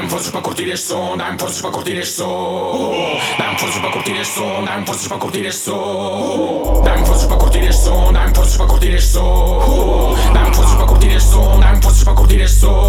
Dá-me forças para curtir este som, dá-me forças para curtir este som. Dá-me forças para curtir este som, dá-me forças para curtir este som. Dá-me forças para curtir este som, dá-me forças para curtir este som. Dá-me forças para curtir este som, dá-me forças para curtir este som.